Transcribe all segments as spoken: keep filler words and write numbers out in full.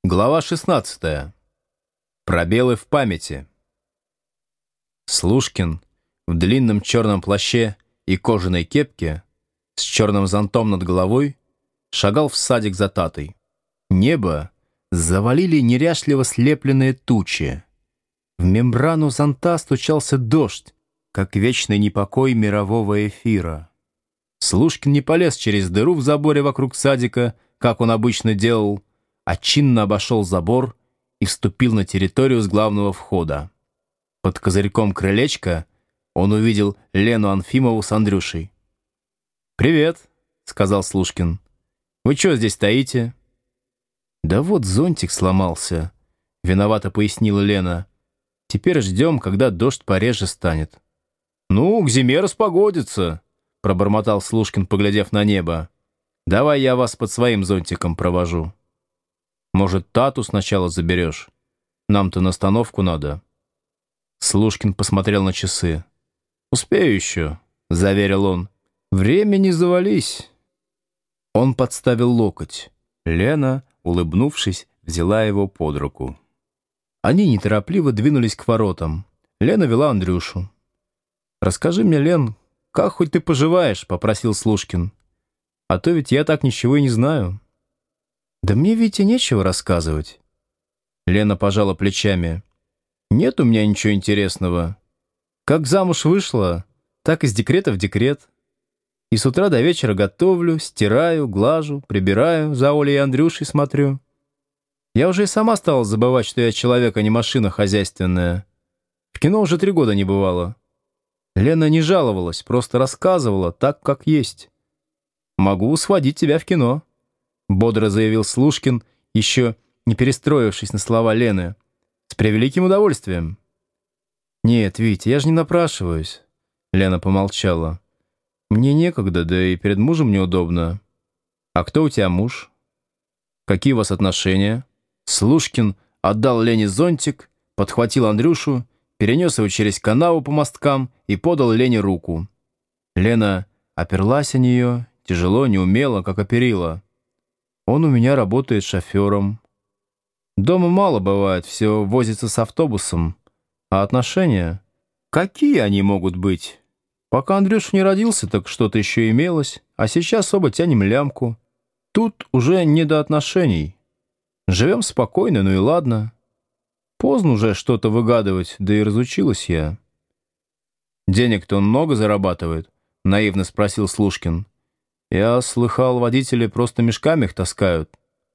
Глава шестнадцатая. Пробелы в памяти. Слушкин в длинном черном плаще и кожаной кепке с черным зонтом над головой шагал в садик за Татой. Небо завалили неряшливо слепленные тучи. В мембрану зонта стучался дождь, как вечный непокой мирового эфира. Слушкин не полез через дыру в заборе вокруг садика, как он обычно делал, а чинно обошел забор и вступил на территорию с главного входа. Под козырьком крылечка он увидел Лену Анфимову с Андрюшей. «Привет», — сказал Слушкин. «Вы что здесь стоите?» «Да вот зонтик сломался», — виновато пояснила Лена. «Теперь ждем, когда дождь пореже станет». «Ну, к зиме распогодится», — пробормотал Слушкин, поглядев на небо. «Давай я вас под своим зонтиком провожу». «Может, Тату сначала заберешь? Нам-то на остановку надо». Слушкин посмотрел на часы. «Успею еще», — заверил он. «Время не завались». Он подставил локоть. Лена, улыбнувшись, взяла его под руку. Они неторопливо двинулись к воротам. Лена вела Андрюшу. «Расскажи мне, Лен, как хоть ты поживаешь?» — попросил Слушкин. «А то ведь я так ничего и не знаю». «Да мне, Витя, нечего рассказывать». Лена пожала плечами. «Нет у меня ничего интересного. Как замуж вышла, так из декрета в декрет. И с утра до вечера готовлю, стираю, глажу, прибираю, за Олей и Андрюшей смотрю. Я уже и сама стала забывать, что я человек, а не машина хозяйственная. В кино уже три года не бывало». Лена не жаловалась, просто рассказывала так, как есть. «Могу сводить тебя в кино», — бодро заявил Слушкин, еще не перестроившись на слова Лены. «С превеликим удовольствием». «Нет, Витя, я же не напрашиваюсь», — Лена помолчала. «Мне некогда, да и перед мужем неудобно». «А кто у тебя муж? Какие у вас отношения?» Слушкин отдал Лене зонтик, подхватил Андрюшу, перенес его через канаву по мосткам и подал Лене руку. Лена оперлась о нее, тяжело, неумело, как оперила. «Он у меня работает шофером. Дома мало бывает, все возится с автобусом. А отношения? Какие они могут быть? Пока Андрюша не родился, так что-то еще имелось, а сейчас оба тянем лямку. Тут уже не до отношений. Живем спокойно, ну и ладно. Поздно уже что-то выгадывать, да и разучилась я». «Денег-то он много зарабатывает?» — наивно спросил Слушкин. «Я слыхал, водители просто мешками их таскают».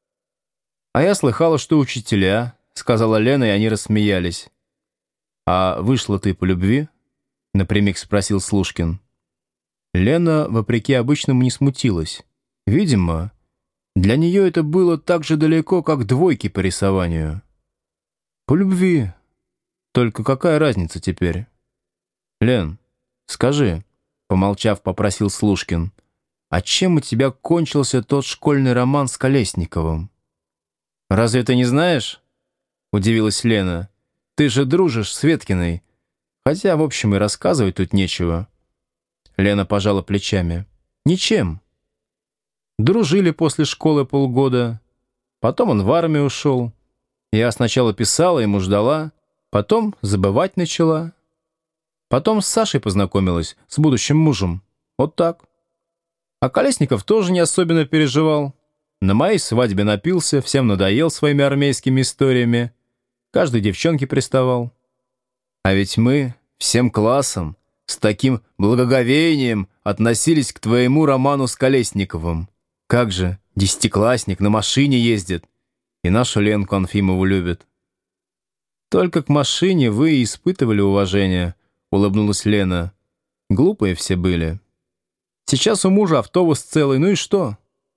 «А я слыхала, что учителя», — сказала Лена, и они рассмеялись. «А вышла ты по любви?» — напрямик спросил Слушкин. Лена, вопреки обычному, не смутилась. Видимо, для нее это было так же далеко, как двойки по рисованию. «По любви. Только какая разница теперь?» «Лен, скажи», — помолчав, попросил Слушкин, «а чем у тебя кончился тот школьный роман с Колесниковым?» «Разве ты не знаешь?» — удивилась Лена. «Ты же дружишь с Веткиной. Хотя, в общем, и рассказывать тут нечего». Лена пожала плечами. «Ничем. Дружили после школы полгода. Потом он в армию ушел. Я сначала писала, ему ждала. Потом забывать начала. Потом с Сашей познакомилась, с будущим мужем. Вот так. А Колесников тоже не особенно переживал. На моей свадьбе напился, всем надоел своими армейскими историями. Каждой девчонке приставал. А ведь мы всем классом с таким благоговением относились к твоему роману с Колесниковым. Как же, десятиклассник на машине ездит и нашу Ленку Анфимову любит». «Только к машине вы и испытывали уважение», — улыбнулась Лена. «Глупые все были. Сейчас у мужа автобус целый, ну и что?»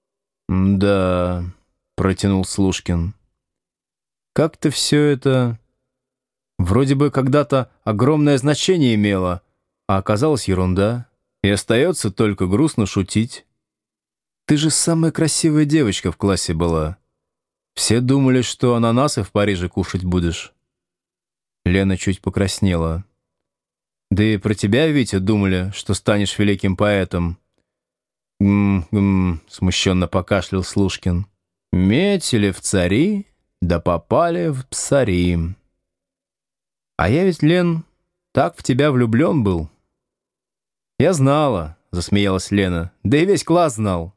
«Да», — протянул Слушкин. «Как-то все это вроде бы когда-то огромное значение имело, а оказалось ерунда, и остается только грустно шутить. Ты же самая красивая девочка в классе была. Все думали, что ананасы в Париже кушать будешь». Лена чуть покраснела. «Да и про тебя, Витя, думали, что станешь великим поэтом». «М-м-м», смущенно покашлял Слушкин. «Метили в цари, да попали в псари. А я ведь, Лен, так в тебя влюблен был. Я знала, засмеялась Лена, да и весь класс знал.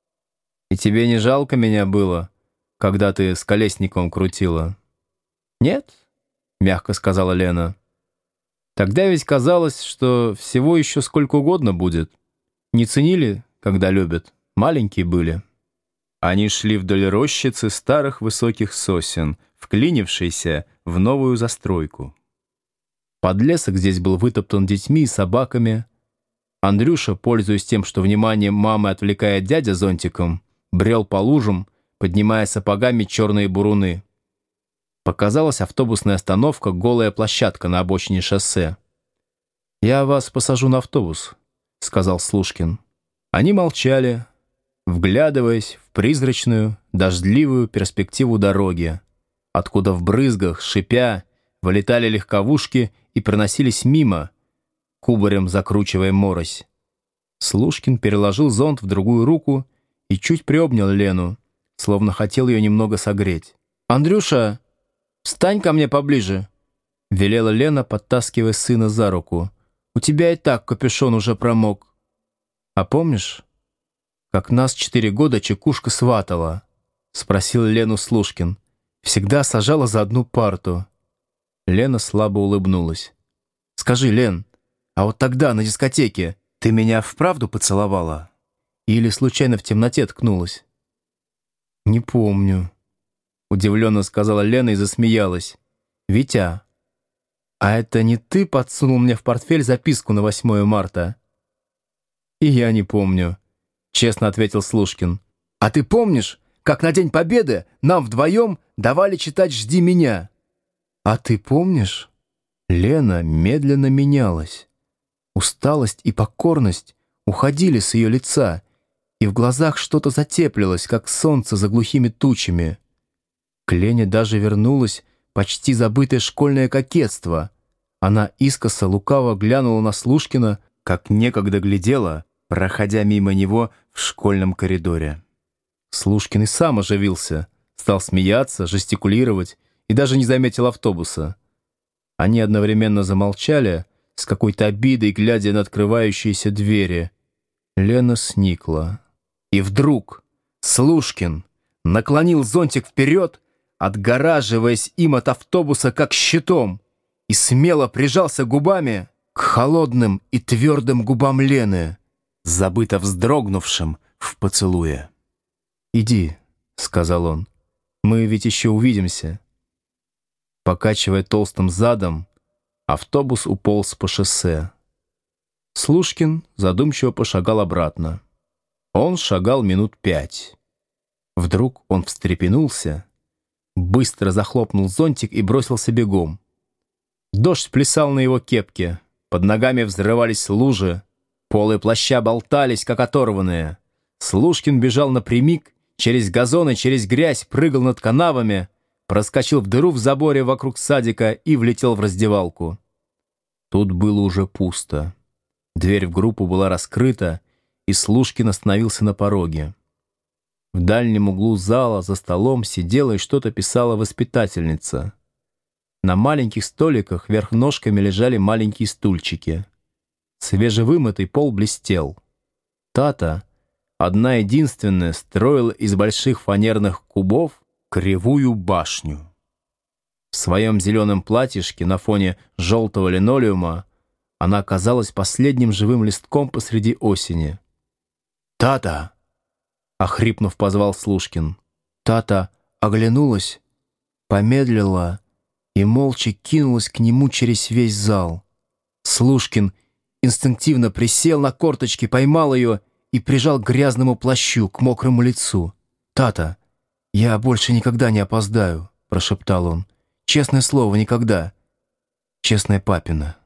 И тебе не жалко меня было, когда ты с Колесниковым крутила? Нет, мягко сказала Лена. Тогда ведь казалось, что всего еще сколько угодно будет. Не ценили, когда любят, маленькие были. Они шли вдоль рощицы старых высоких сосен, вклинившейся в новую застройку. Подлесок здесь был вытоптан детьми и собаками. Андрюша, пользуясь тем, что внимание мамы отвлекает дядя зонтиком, брел по лужам, поднимая сапогами черные буруны. Показалась автобусная остановка, голая площадка на обочине шоссе. «Я вас посажу на автобус», — сказал Слушкин. Они молчали, вглядываясь в призрачную, дождливую перспективу дороги, откуда в брызгах, шипя, вылетали легковушки и проносились мимо, кубарем закручивая морось. Слушкин переложил зонт в другую руку и чуть приобнял Лену, словно хотел ее немного согреть. «Андрюша, встань ко мне поближе», — велела Лена, подтаскивая сына за руку. «У тебя и так капюшон уже промок. А помнишь, как нас четыре года Чекушка сватала?» — спросил Лену Слушкин. «Всегда сажала за одну парту». Лена слабо улыбнулась. «Скажи, Лен, а вот тогда на дискотеке ты меня вправду поцеловала? Или случайно в темноте ткнулась?» «Не помню», — удивленно сказала Лена и засмеялась. «Витя, а это не ты подсунул мне в портфель записку на восьмое марта?» «И я не помню», — честно ответил Слушкин. «А ты помнишь, как на День Победы нам вдвоем давали читать «Жди меня»?» «А ты помнишь?» Лена медленно менялась. Усталость и покорность уходили с ее лица, и в глазах что-то затеплилось, как солнце за глухими тучами. К Лене даже вернулось почти забытое школьное кокетство. Она искоса лукаво глянула на Слушкина, как некогда глядела, проходя мимо него в школьном коридоре. Слушкин и сам оживился, стал смеяться, жестикулировать и даже не заметил автобуса. Они одновременно замолчали, с какой-то обидой глядя на открывающиеся двери. Лена сникла. И вдруг Слушкин наклонил зонтик вперед, отгораживаясь им от автобуса как щитом, и смело прижался губами к холодным и твердым губам Лены, забыто вздрогнувшим в поцелуе. «Иди», — сказал он, — «мы ведь еще увидимся». Покачивая толстым задом, автобус уполз по шоссе. Слушкин задумчиво пошагал обратно. Он шагал минут пять. Вдруг он встрепенулся, быстро захлопнул зонтик и бросился бегом. Дождь плясал на его кепке, под ногами взрывались лужи, полы плаща болтались, как оторванные. Слушкин бежал напрямик, через газоны, через грязь, прыгал над канавами, проскочил в дыру в заборе вокруг садика и влетел в раздевалку. Тут было уже пусто. Дверь в группу была раскрыта, и Слушкин остановился на пороге. В дальнем углу зала за столом сидела и что-то писала воспитательница. На маленьких столиках вверх ножками лежали маленькие стульчики. Свежевымытый пол блестел. Тата, одна единственная, строила из больших фанерных кубов кривую башню. В своем зеленом платьишке на фоне желтого линолеума она оказалась последним живым листком посреди осени. «Тата!» — охрипнув, позвал Слушкин. Тата оглянулась, помедлила и молча кинулась к нему через весь зал. Слушкин инстинктивно присел на корточки, поймал ее и прижал к грязному плащу, к мокрому лицу. «Тата, я больше никогда не опоздаю», — прошептал он. «Честное слово, никогда. Честное папино».